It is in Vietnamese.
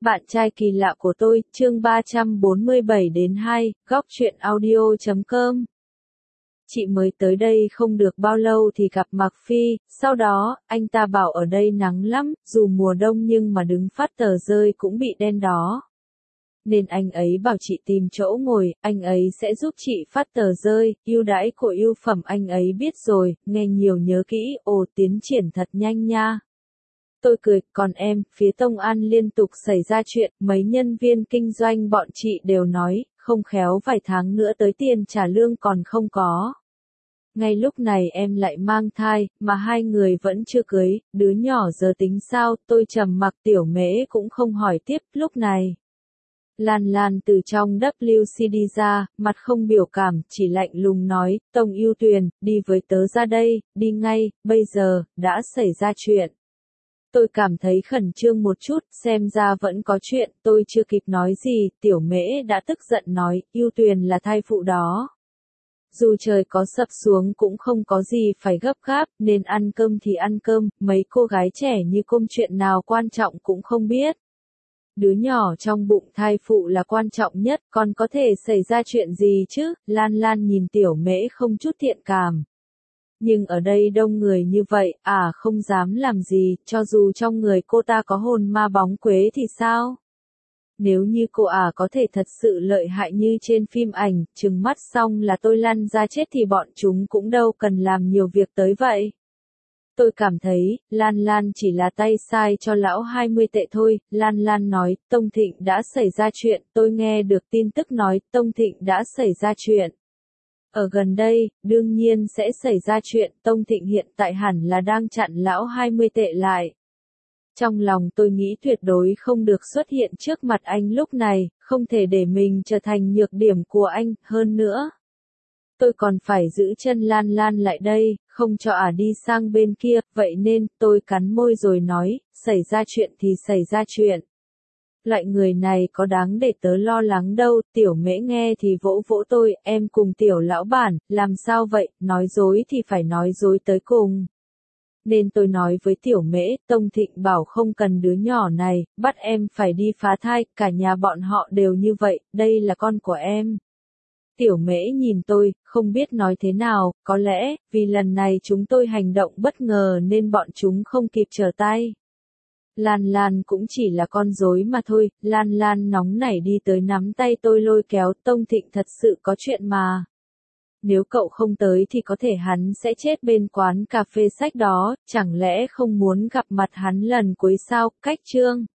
Bạn trai kỳ lạ của tôi, chương 347-2, góc truyện audio.com. Chị mới tới đây không được bao lâu thì gặp Mạc Phi, sau đó, anh ta bảo ở đây nắng lắm, dù mùa đông nhưng mà đứng phát tờ rơi cũng bị đen đó. Nên anh ấy bảo chị tìm chỗ ngồi, anh ấy sẽ giúp chị phát tờ rơi, ưu đãi của ưu phẩm anh ấy biết rồi, nghe nhiều nhớ kỹ, ồ tiến triển thật nhanh nha. Tôi cười, còn em, phía Tông An liên tục xảy ra chuyện, mấy nhân viên kinh doanh bọn chị đều nói, không khéo vài tháng nữa tới tiền trả lương còn không có. Ngay lúc này em lại mang thai, mà hai người vẫn chưa cưới, đứa nhỏ giờ tính sao, tôi trầm mặc Tiểu Mễ cũng không hỏi tiếp, lúc này. Lan Lan từ trong WC đi ra, mặt không biểu cảm, chỉ lạnh lùng nói, Tông Ưu Tuyền, đi với tớ ra đây, đi ngay, bây giờ, đã xảy ra chuyện. Tôi cảm thấy khẩn trương một chút, xem ra vẫn có chuyện, tôi chưa kịp nói gì, Tiểu Mễ đã tức giận nói, Ưu Tuyền là thai phụ đó. Dù trời có sập xuống cũng không có gì phải gấp gáp, nên ăn cơm thì ăn cơm, mấy cô gái trẻ như cô chuyện nào quan trọng cũng không biết. Đứa nhỏ trong bụng thai phụ là quan trọng nhất, còn có thể xảy ra chuyện gì chứ, Lan Lan nhìn Tiểu Mễ không chút thiện cảm. Nhưng ở đây đông người như vậy, không dám làm gì, cho dù trong người cô ta có hồn ma bóng quế thì sao? Nếu như cô có thể thật sự lợi hại như trên phim ảnh, trừng mắt xong là tôi lăn ra chết thì bọn chúng cũng đâu cần làm nhiều việc tới vậy. Tôi cảm thấy, Lan Lan chỉ là tay sai cho lão 20 tệ thôi, Lan Lan nói, Tông Thịnh đã xảy ra chuyện, tôi nghe được tin tức nói, Tông Thịnh đã xảy ra chuyện. Ở gần đây, đương nhiên sẽ xảy ra chuyện, Tông Thịnh hiện tại hẳn là đang chặn lão 20 tệ lại. Trong lòng tôi nghĩ tuyệt đối không được xuất hiện trước mặt anh lúc này, không thể để mình trở thành nhược điểm của anh, hơn nữa. Tôi còn phải giữ chân Lan Lan lại đây, không cho đi sang bên kia, vậy nên, tôi cắn môi rồi nói, xảy ra chuyện thì xảy ra chuyện. Loại người này có đáng để tớ lo lắng đâu, Tiểu Mễ nghe thì vỗ vỗ tôi, em cùng Tiểu lão bản, làm sao vậy, nói dối thì phải nói dối tới cùng. Nên tôi nói với Tiểu Mễ, Tông Thịnh bảo không cần đứa nhỏ này, bắt em phải đi phá thai, cả nhà bọn họ đều như vậy, đây là con của em. Tiểu Mễ nhìn tôi, không biết nói thế nào, có lẽ, vì lần này chúng tôi hành động bất ngờ nên bọn chúng không kịp trở tay. Lan Lan cũng chỉ là con rối mà thôi, Lan Lan nóng nảy đi tới nắm tay tôi lôi kéo, Tông Thịnh thật sự có chuyện mà. Nếu cậu không tới thì có thể hắn sẽ chết bên quán cà phê sách đó, chẳng lẽ không muốn gặp mặt hắn lần cuối sao, cách chương.